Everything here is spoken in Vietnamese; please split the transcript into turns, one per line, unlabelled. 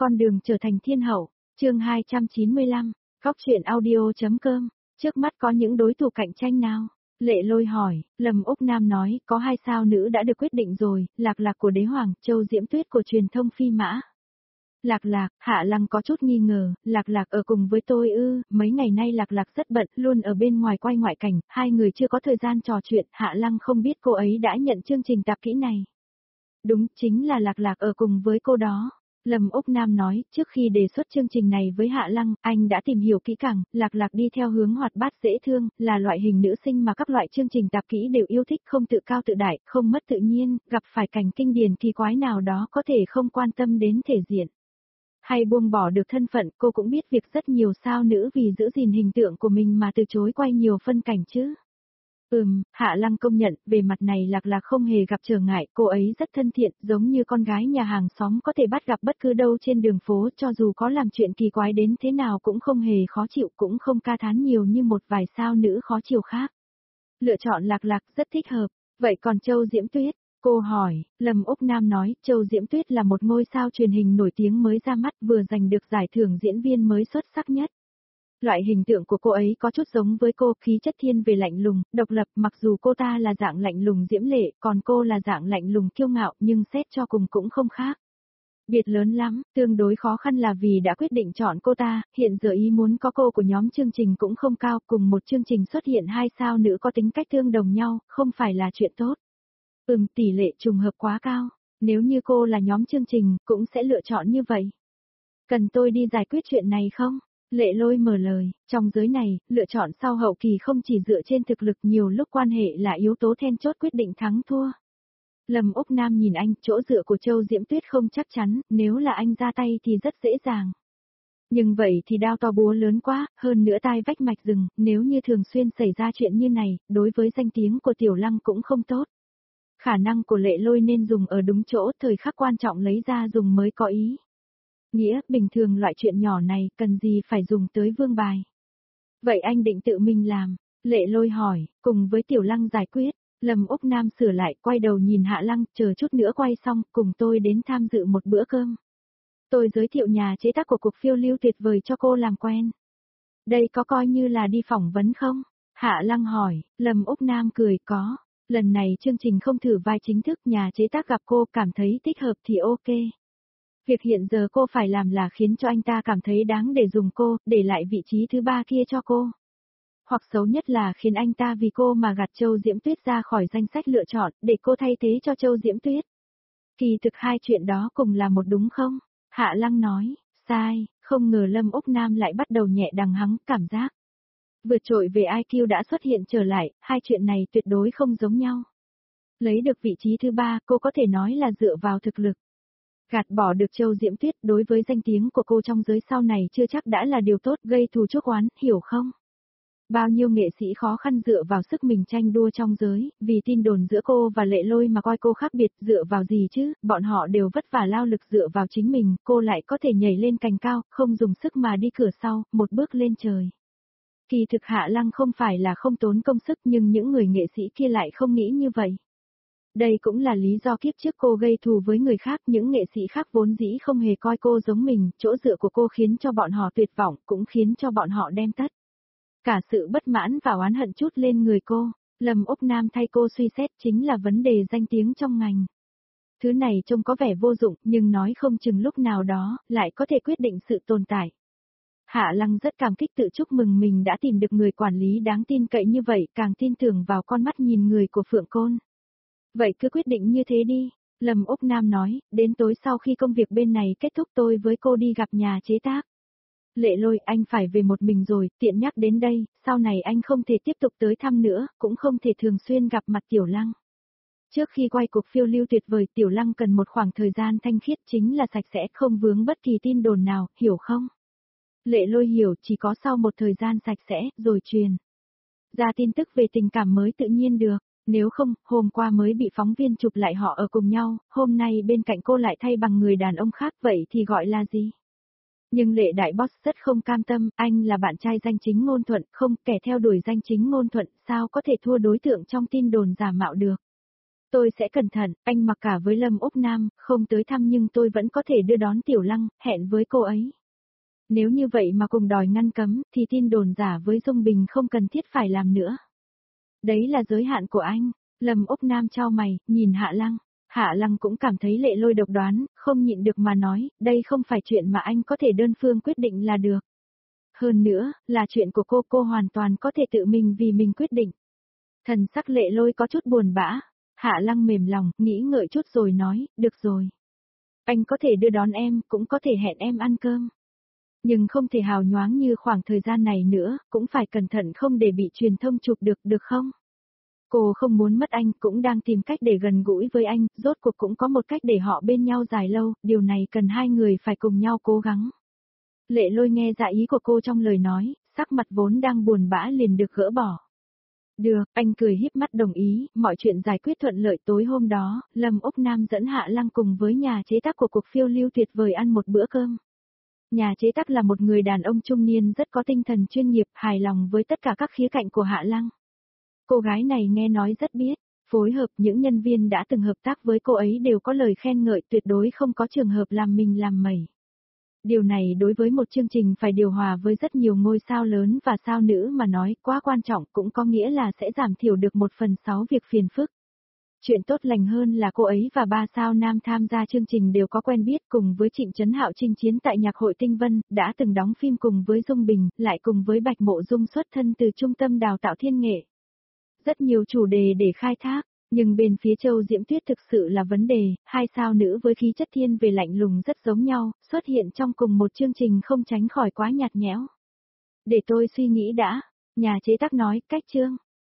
Con đường trở thành thiên hậu, chương 295, Góc truyện audio.com, trước mắt có những đối thủ cạnh tranh nào? Lệ Lôi hỏi, Lâm Úc Nam nói, có 2 sao nữ đã được quyết định rồi, Lạc Lạc của Đế Hoàng, Châu Diễm Tuyết của truyền thông Phi Mã. Lạc Lạc, Hạ Lăng có chút nghi ngờ, Lạc Lạc ở cùng với tôi ư? Mấy ngày nay Lạc Lạc rất bận, luôn ở bên ngoài quay ngoại cảnh, hai người chưa có thời gian trò chuyện, Hạ Lăng không biết cô ấy đã nhận chương trình tạp kỹ này. Đúng, chính là Lạc Lạc ở cùng với cô đó. Lâm Úc Nam nói, trước khi đề xuất chương trình này với Hạ Lăng, anh đã tìm hiểu kỹ càng, Lạc Lạc đi theo hướng hoạt bát dễ thương, là loại hình nữ sinh mà các loại chương trình tạp kỹ đều yêu thích, không tự cao tự đại, không mất tự nhiên, gặp phải cảnh kinh điển kỳ quái nào đó có thể không quan tâm đến thể diện. Hay buông bỏ được thân phận, cô cũng biết việc rất nhiều sao nữ vì giữ gìn hình tượng của mình mà từ chối quay nhiều phân cảnh chứ. Hạ Lăng công nhận, về mặt này Lạc Lạc không hề gặp trở ngại, cô ấy rất thân thiện, giống như con gái nhà hàng xóm có thể bắt gặp bất cứ đâu trên đường phố, cho dù có làm chuyện kỳ quái đến thế nào cũng không hề khó chịu, cũng không ca thán nhiều như một vài sao nữ khó chịu khác. Lựa chọn Lạc Lạc rất thích hợp, vậy còn Châu Diễm Tuyết? Cô hỏi, Lâm Úc Nam nói, Châu Diễm Tuyết là một ngôi sao truyền hình nổi tiếng mới ra mắt, vừa giành được giải thưởng diễn viên mới xuất sắc nhất. Loại hình tượng của cô ấy có chút giống với cô, khí chất thiên về lạnh lùng, độc lập, mặc dù cô ta là dạng lạnh lùng diễm lệ, còn cô là dạng lạnh lùng kiêu ngạo, nhưng xét cho cùng cũng không khác. Biệt lớn lắm, tương đối khó khăn là vì đã quyết định chọn cô ta, hiện giờ ý muốn có cô của nhóm chương trình cũng không cao, cùng một chương trình xuất hiện 2 sao nữ có tính cách tương đồng nhau, không phải là chuyện tốt. Tỷ lệ trùng hợp quá cao, nếu như cô là nhóm chương trình, cũng sẽ lựa chọn như vậy. Cần tôi đi giải quyết chuyện này không? Lệ Lôi mở lời, trong giới này, lựa chọn sau hậu kỳ không chỉ dựa trên thực lực, nhiều lúc quan hệ là yếu tố then chốt quyết định thắng thua. Lâm Úc Nam nhìn anh, chỗ dựa của Châu Diễm Tuyết không chắc chắn, nếu là anh ra tay thì rất dễ dàng. Nhưng vậy thì đao to búa lớn quá, hơn nữa tai vách mạch rừng, nếu như thường xuyên xảy ra chuyện như này, đối với danh tiếng của Tiểu Lăng cũng không tốt. Khả năng của Lệ Lôi nên dùng ở đúng chỗ, thời khắc quan trọng lấy ra dùng mới có ý. Nghĩa, bình thường loại chuyện nhỏ này, cần gì phải dùng tới vương bài. Vậy anh định tự mình làm? Lệ Lôi hỏi, cùng với Tiểu Lăng giải quyết. Lâm Úc Nam sửa lại, quay đầu nhìn Hạ Lăng, chờ chút nữa quay xong, cùng tôi đến tham dự một bữa cơm. Tôi giới thiệu nhà chế tác của cuộc phiêu lưu tuyệt vời cho cô làm quen. Đây có coi như là đi phỏng vấn không? Hạ Lăng hỏi, Lâm Úc Nam cười, có. Lần này chương trình không thử vai chính thức, nhà chế tác gặp cô cảm thấy thích hợp thì ok. Việc hiện giờ cô phải làm là khiến cho anh ta cảm thấy đáng để dùng cô, để lại vị trí thứ 3 kia cho cô. Hoặc xấu nhất là khiến anh ta vì cô mà gạt Châu Diễm Tuyết ra khỏi danh sách lựa chọn, để cô thay thế cho Châu Diễm Tuyết. Kỳ thực hai chuyện đó cùng là một đúng không? Hạ Lăng nói, sai, không ngờ Lâm Úc Nam lại bắt đầu nhẹ đằng hắng, cảm giác. Vượt trội về IQ đã xuất hiện trở lại, hai chuyện này tuyệt đối không giống nhau. Lấy được vị trí thứ 3, cô có thể nói là dựa vào thực lực. Gạt bỏ được Châu Diễm Tuyết đối với danh tiếng của cô trong giới sau này chưa chắc đã là điều tốt, gây thù chuốc oán, hiểu không? Bao nhiêu nghệ sĩ khó khăn dựa vào sức mình tranh đua trong giới, vì tin đồn giữa cô và Lệ Lôi mà coi cô khác biệt, dựa vào gì chứ, bọn họ đều vất vả lao lực dựa vào chính mình, cô lại có thể nhảy lên cành cao, không dùng sức mà đi cửa sau, một bước lên trời. Kỳ thực Hạ Lăng không phải là không tốn công sức, nhưng những người nghệ sĩ kia lại không nghĩ như vậy. Đây cũng là lý do kiếp trước cô gây thù với người khác, những nghệ sĩ khác vốn dĩ không hề coi cô giống mình, chỗ dựa của cô khiến cho bọn họ tuyệt vọng, cũng khiến cho bọn họ đem tất cả sự bất mãn và oán hận chút lên người cô. Lâm Úc Nam thay cô suy xét chính là vấn đề danh tiếng trong ngành. Thứ này trông có vẻ vô dụng, nhưng nói không chừng lúc nào đó, lại có thể quyết định sự tồn tại. Hạ Lăng rất cảm kích tự chúc mừng mình đã tìm được người quản lý đáng tin cậy như vậy, càng tin tưởng vào con mắt nhìn người của Phượng Côn. Vậy cứ quyết định như thế đi, Lâm Úc Nam nói, đến tối sau khi công việc bên này kết thúc tôi với cô đi gặp nhà chế tác. Lệ Lôi, anh phải về một mình rồi, tiện nhắc đến đây, sau này anh không thể tiếp tục tới thăm nữa, cũng không thể thường xuyên gặp mặt Tiểu Lăng. Trước khi quay cuộc phiêu lưu tuyệt vời, Tiểu Lăng cần một khoảng thời gian thanh khiết, chính là sạch sẽ, không vướng bất kỳ tin đồn nào, hiểu không? Lệ Lôi hiểu, chỉ có sau một thời gian sạch sẽ, rồi truyền ra tin tức về tình cảm mới tự nhiên được. Nếu không, hôm qua mới bị phóng viên chụp lại họ ở cùng nhau, hôm nay bên cạnh cô lại thay bằng người đàn ông khác, vậy thì gọi là gì? Nhưng Lệ Đại Boss rất không cam tâm, anh là bạn trai danh chính ngôn thuận, không, kẻ theo đuổi danh chính ngôn thuận, sao có thể thua đối tượng trong tin đồn giả mạo được? Tôi sẽ cẩn thận, anh mặc cả với Lâm Úc Nam, không tới thăm nhưng tôi vẫn có thể đưa đón Tiểu Lăng, hẹn với cô ấy. Nếu như vậy mà cùng đòi ngăn cấm, thì tin đồn giả với Dung Bình không cần thiết phải làm nữa. Đấy là giới hạn của anh. Lâm Úc Nam chau mày, nhìn Hạ Lăng. Hạ Lăng cũng cảm thấy Lệ Lôi độc đoán, không nhịn được mà nói, đây không phải chuyện mà anh có thể đơn phương quyết định là được. Hơn nữa, là chuyện của cô hoàn toàn có thể tự mình vì mình quyết định. Thần sắc Lệ Lôi có chút buồn bã. Hạ Lăng mềm lòng, nghĩ ngợi chút rồi nói, được rồi. Anh có thể đưa đón em, cũng có thể hẹn em ăn cơm. Nhưng không thể hào nhoáng như khoảng thời gian này nữa, cũng phải cẩn thận không để bị truyền thông chụp được không? Cô không muốn mất anh, cũng đang tìm cách để gần gũi với anh, rốt cuộc cũng có một cách để họ bên nhau dài lâu, điều này cần hai người phải cùng nhau cố gắng. Lệ Lôi nghe dạ ý của cô trong lời nói, sắc mặt vốn đang buồn bã liền được gỡ bỏ. Được, anh cười híp mắt đồng ý, mọi chuyện giải quyết thuận lợi. Tối hôm đó, Lâm Úc Nam dẫn Hạ Lăng cùng với nhà chế tác của cuộc phiêu lưu tuyệt vời ăn một bữa cơm. Nhà chế tác là một người đàn ông trung niên rất có tinh thần chuyên nghiệp, hài lòng với tất cả các khía cạnh của Hạ Lăng. Cô gái này nghe nói rất biết phối hợp, những nhân viên đã từng hợp tác với cô ấy đều có lời khen ngợi, tuyệt đối không có trường hợp làm mình làm mẩy. Điều này đối với một chương trình phải điều hòa với rất nhiều ngôi sao lớn và sao nữ mà nói quá quan trọng, cũng có nghĩa là sẽ giảm thiểu được 1/6 việc phiền phức. Chuyện tốt lành hơn là cô ấy và 3 sao nam tham gia chương trình đều có quen biết, cùng với Trịnh Chấn Hạo chinh chiến tại Nhạc hội Tinh Vân, đã từng đóng phim cùng với Dung Bình, lại cùng với Bạch Mộ Dung xuất thân từ trung tâm đào tạo thiên nghệ. Rất nhiều chủ đề để khai thác, nhưng bên phía Châu Diễm Tuyết thực sự là vấn đề, hai sao nữ với khí chất thiên về lạnh lùng rất giống nhau, xuất hiện trong cùng một chương trình không tránh khỏi quá nhạt nhẽo. Để tôi suy nghĩ đã, nhà chế tác nói, cách chương.